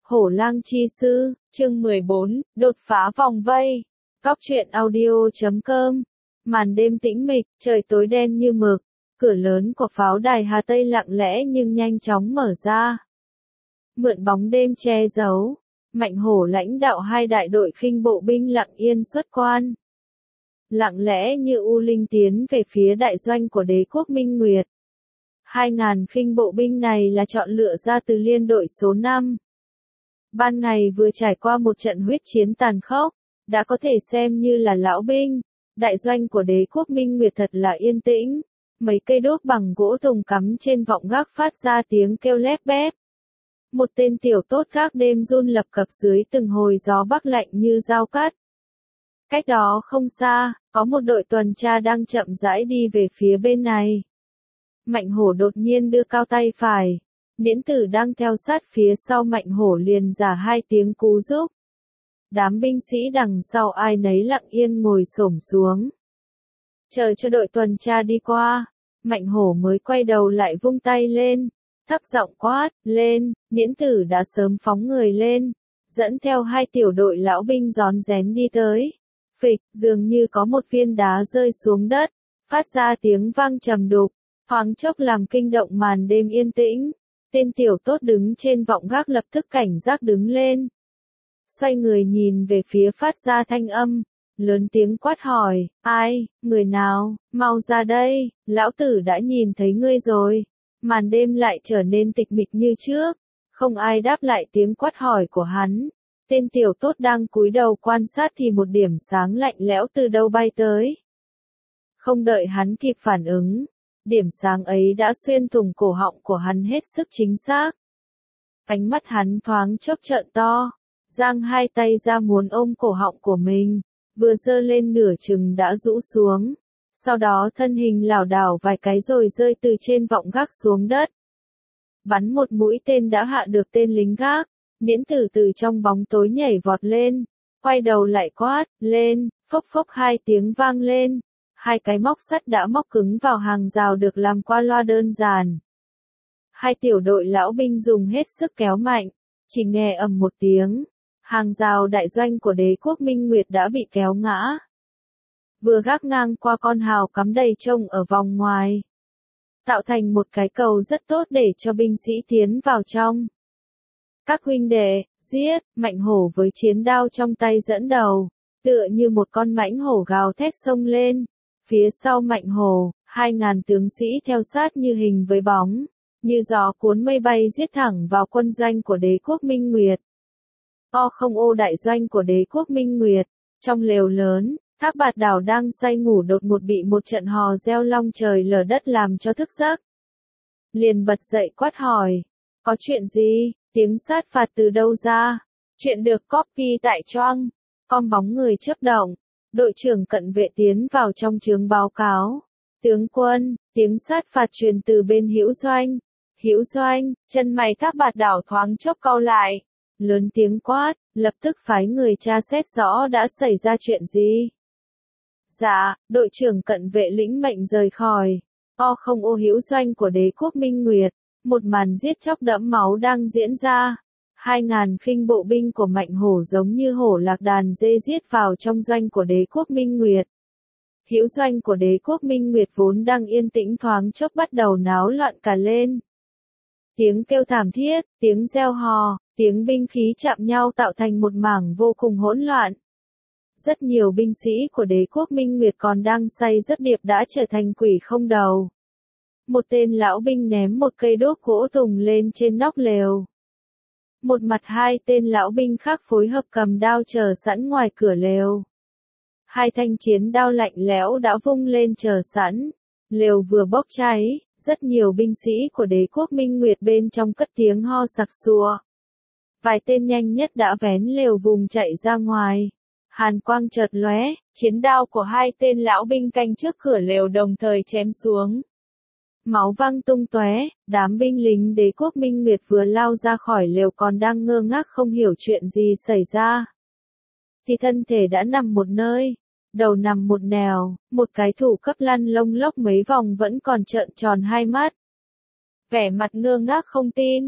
Hổ lang chi sư, chương 14, đột phá vòng vây. Góc truyện audio.com. Màn đêm tĩnh mịch, trời tối đen như mực, cửa lớn của pháo đài Hà Tây lặng lẽ nhưng nhanh chóng mở ra. Mượn bóng đêm che giấu, Mạnh Hổ lãnh đạo hai đại đội khinh bộ binh lặng yên xuất quan. Lặng lẽ như u linh tiến về phía đại doanh của đế quốc Minh Nguyệt. 2.000 khinh bộ binh này là chọn lựa ra từ liên đội số 5. Ban ngày vừa trải qua một trận huyết chiến tàn khốc, đã có thể xem như là lão binh. Đại doanh của đế quốc Minh Nguyệt thật là yên tĩnh. Mấy cây đuốc bằng gỗ tùng cắm trên vọng gác phát ra tiếng kêu lép bép. Một tên tiểu tốt gác đêm run lập cập dưới từng hồi gió bắc lạnh như dao cắt. Cách đó không xa, có một đội tuần tra đang chậm rãi đi về phía bên này. Mạnh Hổ đột nhiên đưa cao tay phải. Miễn Tử đang theo sát phía sau Mạnh Hổ liền giả hai tiếng cứu giúp. Đám binh sĩ đằng sau ai nấy lặng yên ngồi xổm xuống. Chờ cho đội tuần tra đi qua, Mạnh Hổ mới quay đầu lại vung tay lên, thấp giọng quát, lên, Miễn Tử đã sớm phóng người lên, dẫn theo hai tiểu đội lão binh rón rén đi tới. Phịch, dường như có một viên đá rơi xuống đất, phát ra tiếng vang trầm đục, thoáng chốc làm kinh động màn đêm yên tĩnh. Tên tiểu tốt đứng trên vọng gác lập tức cảnh giác đứng lên. Xoay người nhìn về phía phát ra thanh âm, lớn tiếng quát hỏi, ai, người nào, mau ra đây, lão tử đã nhìn thấy ngươi rồi. Màn đêm lại trở nên tịch mịch như trước, không ai đáp lại tiếng quát hỏi của hắn. Tên tiểu tốt đang cúi đầu quan sát thì một điểm sáng lạnh lẽo từ đâu bay tới. Không đợi hắn kịp phản ứng, điểm sáng ấy đã xuyên thủng cổ họng của hắn hết sức chính xác. Ánh mắt hắn thoáng chốc trợn to, giang hai tay ra muốn ôm cổ họng của mình, vừa giơ lên nửa chừng đã rũ xuống. Sau đó thân hình lảo đảo vài cái rồi rơi từ trên vọng gác xuống đất. Bắn một mũi tên đã hạ được tên lính gác, Miễn Tử từ trong bóng tối nhảy vọt lên, quay đầu lại quát, lên, phốc phốc hai tiếng vang lên. Hai cái móc sắt đã móc cứng vào hàng rào được làm qua loa đơn giản. Hai tiểu đội lão binh dùng hết sức kéo mạnh, chỉ nghe ầm một tiếng, hàng rào đại doanh của đế quốc Minh Nguyệt đã bị kéo ngã. Vừa gác ngang qua con hào cắm đầy trông ở vòng ngoài, tạo thành một cái cầu rất tốt để cho binh sĩ tiến vào trong. Các huynh đệ, giết, Mạnh Hổ với chiến đao trong tay dẫn đầu, tựa như một con mãnh hổ gào thét xông lên. Phía sau Mạnh Hổ, 2.000 tướng sĩ theo sát như hình với bóng, như gió cuốn mây bay giết thẳng vào quân doanh của đế quốc Minh Nguyệt. Không ô đại doanh của đế quốc Minh Nguyệt, trong lều lớn, Thác Bạt Đảo đang say ngủ đột ngột bị một trận hò reo long trời lở đất làm cho thức giấc. Liền bật dậy quát hỏi, có chuyện gì, tiếng sát phạt từ đâu ra, chuyện được copy tại Choang, com bóng người chớp động. Đội trưởng cận vệ tiến vào trong trướng báo cáo. Tướng quân, tiếng sát phạt truyền từ bên Hữu Doanh. Hữu Doanh, chân mày Thác Bạt Đảo thoáng chốc cau lại. Lớn tiếng quát, lập tức phái người tra xét rõ đã xảy ra chuyện gì. Dạ, đội trưởng cận vệ lĩnh mệnh rời khỏi. Không ô Hữu Doanh của đế quốc Minh Nguyệt. Một màn giết chóc đẫm máu đang diễn ra. 2.000 khinh bộ binh của Mạnh Hổ giống như hổ lạc đàn dê giết vào trong doanh của đế quốc Minh Nguyệt. Hữu doanh của đế quốc Minh Nguyệt vốn đang yên tĩnh thoáng chốc bắt đầu náo loạn cả lên. Tiếng kêu thảm thiết, tiếng reo hò, tiếng binh khí chạm nhau tạo thành một mảng vô cùng hỗn loạn. Rất nhiều binh sĩ của đế quốc Minh Nguyệt còn đang say giấc điệp đã trở thành quỷ không đầu. Một tên lão binh ném một cây đuốc gỗ tùng lên trên nóc lều. Một mặt hai tên lão binh khác phối hợp cầm đao chờ sẵn ngoài cửa lều. Hai thanh chiến đao lạnh lẽo đã vung lên chờ sẵn. Lều vừa bốc cháy, rất nhiều binh sĩ của đế quốc Minh Nguyệt bên trong cất tiếng ho sặc sụa. Vài tên nhanh nhất đã vén lều vùng chạy ra ngoài. Hàn quang chợt lóe, chiến đao của hai tên lão binh canh trước cửa lều đồng thời chém xuống. Máu văng tung tóe, đám binh lính đế quốc Minh Nguyệt vừa lao ra khỏi lều còn đang ngơ ngác không hiểu chuyện gì xảy ra. Thì thân thể đã nằm một nơi, đầu nằm một nẻo, một cái thủ cấp lăn lông lốc mấy vòng vẫn còn trợn tròn hai mắt. Vẻ mặt ngơ ngác không tin,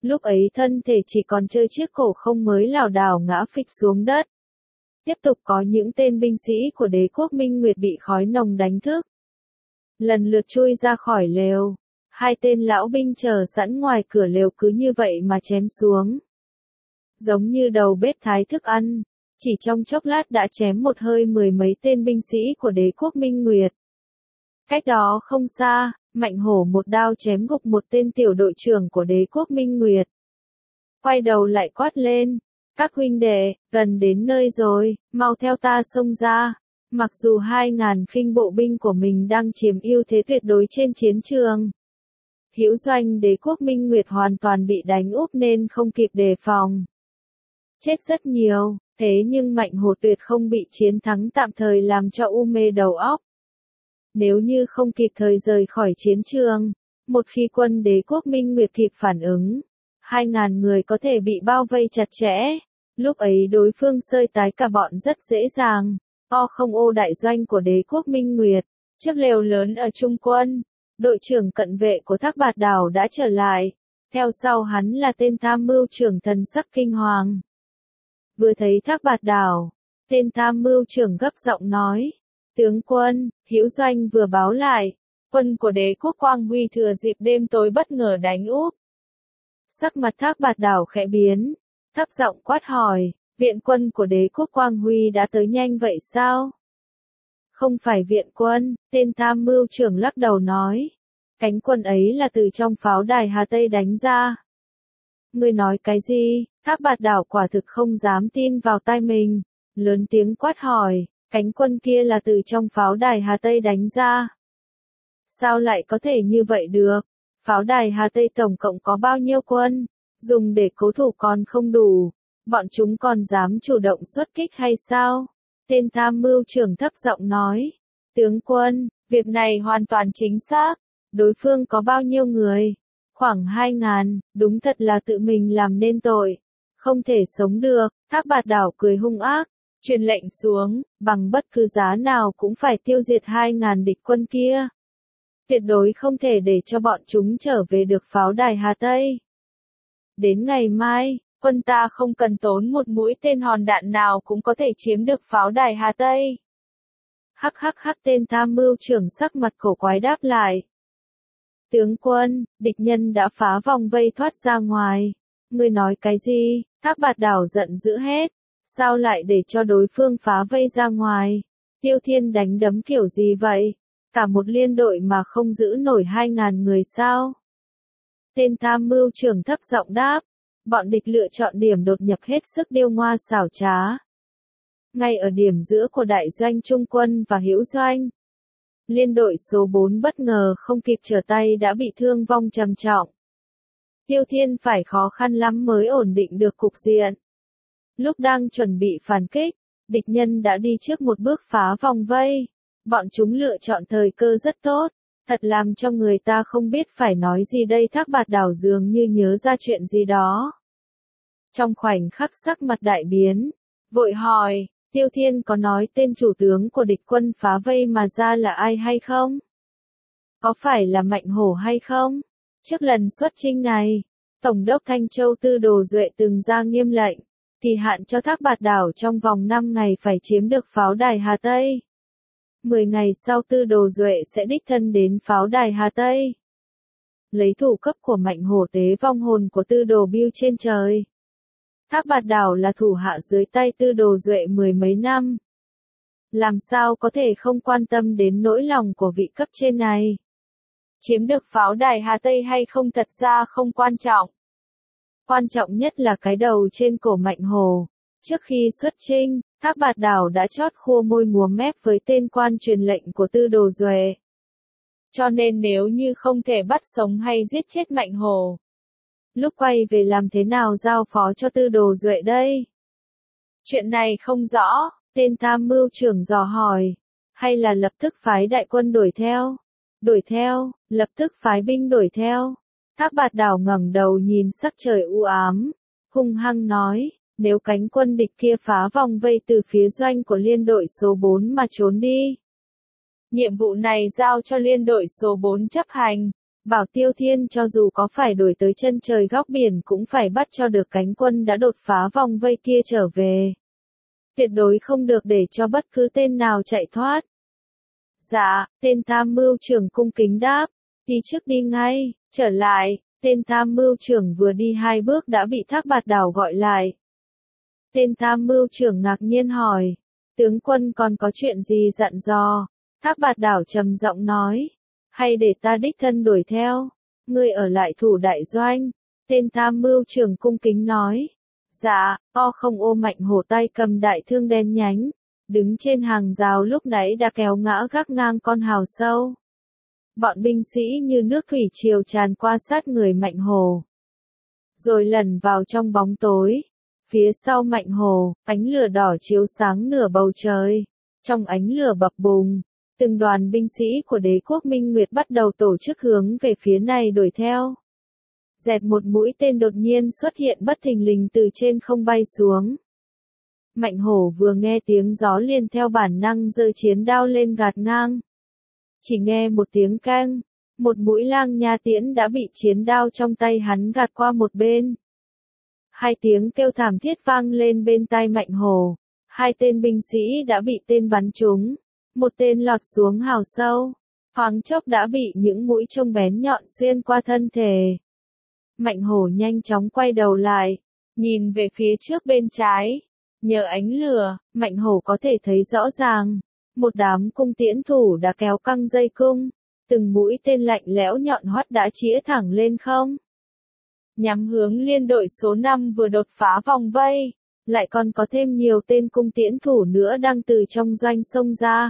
Lúc ấy thân thể chỉ còn trơ chiếc cổ không mới lảo đảo ngã phịch xuống đất. Tiếp tục có những tên binh sĩ của đế quốc Minh Nguyệt bị khói nồng đánh thức. Lần lượt chui ra khỏi lều. Hai tên lão binh chờ sẵn ngoài cửa lều cứ như vậy mà chém xuống. Giống như đầu bếp thái thức ăn, chỉ trong chốc lát đã chém một hơi 10 mấy tên binh sĩ của đế quốc Minh Nguyệt. Cách đó không xa, Mạnh Hổ một đao chém gục một tên tiểu đội trưởng của đế quốc Minh Nguyệt. Quay đầu lại quát lên, các huynh đệ, gần đến nơi rồi, mau theo ta xông ra. Mặc dù 2.000 khinh bộ binh của mình đang chiếm ưu thế tuyệt đối trên chiến trường. Hữu doanh đế quốc Minh Nguyệt hoàn toàn bị đánh úp nên không kịp đề phòng. Chết rất nhiều, thế nhưng Mạnh Hổ tuyệt không bị chiến thắng tạm thời làm cho u mê đầu óc. Nếu như không kịp thời rời khỏi chiến trường, một khi quân đế quốc Minh Nguyệt kịp phản ứng, 2.000 người có thể bị bao vây chặt chẽ. Lúc ấy đối phương sơi tái cả bọn rất dễ dàng. không ô đại doanh của đế quốc Minh Nguyệt, chiếc lều lớn ở trung quân, đội trưởng cận vệ của Thác Bạt Đảo đã trở lại, theo sau hắn là tên tham mưu trưởng thần sắc kinh hoàng. Vừa thấy Thác Bạt Đảo, tên tham mưu trưởng gấp giọng nói, tướng quân, Hữu doanh vừa báo lại, quân của đế quốc Quang Huy thừa dịp đêm tối bất ngờ đánh úp. Sắc mặt Thác Bạt Đảo khẽ biến, thấp giọng quát hỏi, viện quân của đế quốc Quang Huy đã tới nhanh vậy sao? Không phải viện quân, tên tham mưu trưởng lắc đầu nói. Cánh quân ấy là từ trong pháo đài Hà Tây đánh ra. Ngươi nói cái gì? Thác Bạt Đảo quả thực không dám tin vào tai mình. Lớn tiếng quát hỏi, cánh quân kia là từ trong pháo đài Hà Tây đánh ra. Sao lại có thể như vậy được? Pháo đài Hà Tây tổng cộng có bao nhiêu quân? Dùng để cố thủ còn không đủ. Bọn chúng còn dám chủ động xuất kích hay sao? Tên tham mưu trưởng thấp giọng nói. Tướng quân, việc này hoàn toàn chính xác. Đối phương có bao nhiêu người? Khoảng 2.000, đúng thật là tự mình làm nên tội. Không thể sống được, Thác Bạt Đảo cười hung ác. Truyền lệnh xuống, bằng bất cứ giá nào cũng phải tiêu diệt 2.000 địch quân kia. Tuyệt đối không thể để cho bọn chúng trở về được pháo đài Hà Tây. Đến ngày mai, quân ta không cần tốn một mũi tên hòn đạn nào cũng có thể chiếm được pháo đài Hà Tây. Hắc tên tham mưu trưởng sắc mặt cổ quái đáp lại. Tướng quân, địch nhân đã phá vòng vây thoát ra ngoài. Ngươi nói cái gì? Thác Bạt Đảo giận dữ hết. Sao lại để cho đối phương phá vây ra ngoài? Tiêu Thiên đánh đấm kiểu gì vậy? Cả một liên đội mà không giữ nổi 2.000 người sao? Tên tham mưu trưởng thấp giọng đáp. Bọn địch lựa chọn điểm đột nhập hết sức điêu ngoa xảo trá. Ngay ở điểm giữa của đại doanh trung quân và Hữu doanh. Liên đội số 4 bất ngờ không kịp trở tay đã bị thương vong trầm trọng. Tiêu Thiên phải khó khăn lắm mới ổn định được cục diện. Lúc đang chuẩn bị phản kích, địch nhân đã đi trước một bước phá vòng vây. Bọn chúng lựa chọn thời cơ rất tốt, thật làm cho người ta không biết phải nói gì đây. Thác Bạt Đảo dường như nhớ ra chuyện gì đó. Trong khoảnh khắc sắc mặt đại biến, vội hỏi, Tiêu Thiên có nói tên chủ tướng của địch quân phá vây mà ra là ai hay không? Có phải là Mạnh Hổ hay không? Trước lần xuất chinh này, Tổng đốc Thanh Châu Tư Đồ Duệ từng ra nghiêm lệnh, kỳ hạn cho Thác Bạt Đảo trong vòng 5 ngày phải chiếm được pháo đài Hà Tây. 10 ngày sau Tư Đồ Duệ sẽ đích thân đến pháo đài Hà Tây. Lấy thủ cấp của Mạnh Hổ tế vong hồn của Tư Đồ Bưu trên trời. Thác Bạt Đảo là thủ hạ dưới tay Tư Đồ Duệ 10 mấy năm. Làm sao có thể không quan tâm đến nỗi lòng của vị cấp trên này? Chiếm được pháo đài Hà Tây hay không thật ra không quan trọng. Quan trọng nhất là cái đầu trên cổ Mạnh Hổ. Trước khi xuất chinh, Thác Bạt Đảo đã chót khua môi múa mép với tên quan truyền lệnh của Tư Đồ Duệ. Cho nên nếu như không thể bắt sống hay giết chết Mạnh Hổ, lúc quay về làm thế nào giao phó cho Tư Đồ Duệ đây? Chuyện này không rõ, tên tham mưu trưởng dò hỏi. Hay là lập tức phái đại quân đuổi theo? Đuổi theo, lập tức phái binh đuổi theo. Thác Bạt Đảo ngẩng đầu nhìn sắc trời u ám, hung hăng nói, nếu cánh quân địch kia phá vòng vây từ phía doanh của liên đội số 4 mà trốn đi. Nhiệm vụ này giao cho liên đội số 4 chấp hành, Bảo Tiêu Thiên cho dù có phải đuổi tới chân trời góc biển cũng phải bắt cho được cánh quân đã đột phá vòng vây kia trở về. Tuyệt đối không được để cho bất cứ tên nào chạy thoát. Dạ, tên tham mưu trưởng cung kính đáp, đi trước đi ngay, trở lại, tên tham mưu trưởng vừa đi 2 bước đã bị Thác Bạt Đảo gọi lại. Tên tham mưu trưởng ngạc nhiên hỏi, tướng quân còn có chuyện gì dặn dò? Thác Bạt Đảo trầm giọng nói, hay để ta đích thân đuổi theo, ngươi ở lại thủ đại doanh. Tên tham mưu trưởng cung kính nói, dạ, không ô Mạnh Hổ tay cầm đại thương đen nhánh, đứng trên hàng rào lúc nãy đã kéo ngã gác ngang con hào sâu. Bọn binh sĩ như nước thủy triều tràn qua sát người Mạnh Hổ, rồi lẩn vào trong bóng tối. Phía sau Mạnh Hổ, ánh lửa đỏ chiếu sáng nửa bầu trời. Trong ánh lửa bập bùng, từng đoàn binh sĩ của đế quốc Minh Nguyệt bắt đầu tổ chức hướng về phía này đuổi theo. Dẹt một mũi tên đột nhiên xuất hiện bất thình lình từ trên không bay xuống. Mạnh Hổ vừa nghe tiếng gió liền theo bản năng giơ chiến đao lên gạt ngang. Chỉ nghe một tiếng keng, một mũi lang nha tiễn đã bị chiến đao trong tay hắn gạt qua một bên. 2 tiếng kêu thảm thiết vang lên bên tai Mạnh Hổ. 2 tên binh sĩ đã bị tên bắn trúng. Một tên lọt xuống hào sâu. Thoáng chốc đã bị những mũi chông bén nhọn xuyên qua thân thể. Mạnh Hổ nhanh chóng quay đầu lại, nhìn về phía trước bên trái. Nhờ ánh lửa, Mạnh Hổ có thể thấy rõ ràng. Một đám cung tiễn thủ đã kéo căng dây cung. Từng mũi tên lạnh lẽo nhọn hoắt đã chĩa thẳng lên không. Nhắm hướng liên đội số 5 vừa đột phá vòng vây. Lại còn có thêm nhiều tên cung tiễn thủ nữa đang từ trong doanh xông ra.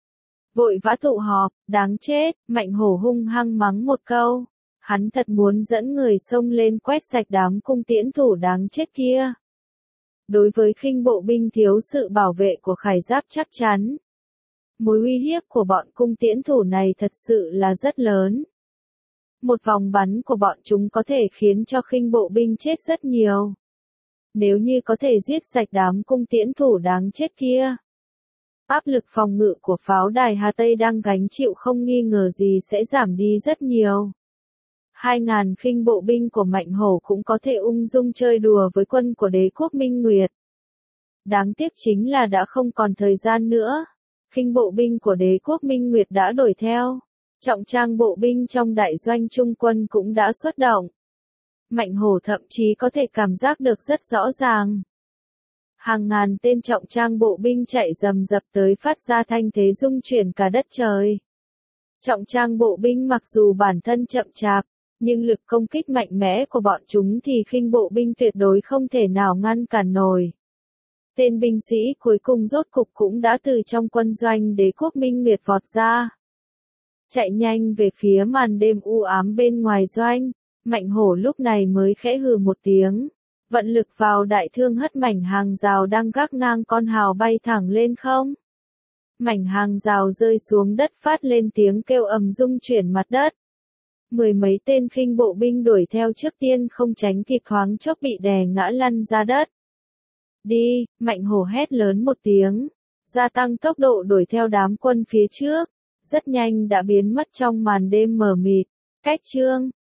Vội vã tụ họp, đáng chết, Mạnh Hổ hung hăng mắng một câu. Hắn thật muốn dẫn người xông lên quét sạch đám cung tiễn thủ đáng chết kia. Đối với khinh bộ binh thiếu sự bảo vệ của khải giáp chắc chắn. Mối uy hiếp của bọn cung tiễn thủ này thật sự là rất lớn. Một vòng bắn của bọn chúng có thể khiến cho khinh bộ binh chết rất nhiều. Nếu như có thể giết sạch đám cung tiễn thủ đáng chết kia. Áp lực phòng ngự của pháo đài Hà Tây đang gánh chịu không nghi ngờ gì sẽ giảm đi rất nhiều. 2.000 khinh bộ binh của Mạnh Hổ cũng có thể ung dung chơi đùa với quân của đế quốc Minh Nguyệt. Đáng tiếc chính là đã không còn thời gian nữa. Khinh bộ binh của đế quốc Minh Nguyệt đã đuổi theo. Trọng trang bộ binh trong đại doanh trung quân cũng đã xuất động. Mạnh Hổ thậm chí có thể cảm giác được rất rõ ràng. Hàng ngàn tên trọng trang bộ binh chạy rầm rập tới phát ra thanh thế rung chuyển cả đất trời. Trọng trang bộ binh mặc dù bản thân chậm chạp, nhưng lực công kích mạnh mẽ của bọn chúng thì khinh bộ binh tuyệt đối không thể nào ngăn cản nổi. Tên binh sĩ cuối cùng rốt cục cũng đã từ trong quân doanh đế quốc Minh Nguyệt vọt ra. Chạy nhanh về phía màn đêm u ám bên ngoài doanh, Mạnh Hổ lúc này mới khẽ hừ một tiếng. Vận lực vào đại thương hất mảnh hàng rào đang gác ngang con hào bay thẳng lên không. Mảnh hàng rào rơi xuống đất phát lên tiếng kêu ầm rung chuyển mặt đất. 10 mấy tên khinh bộ binh đuổi theo trước tiên không tránh kịp thoáng chốc bị đè ngã lăn ra đất. Đi, Mạnh Hổ hét lớn một tiếng, gia tăng tốc độ đuổi theo đám quân phía trước, rất nhanh đã biến mất trong màn đêm mờ mịt. Cách chương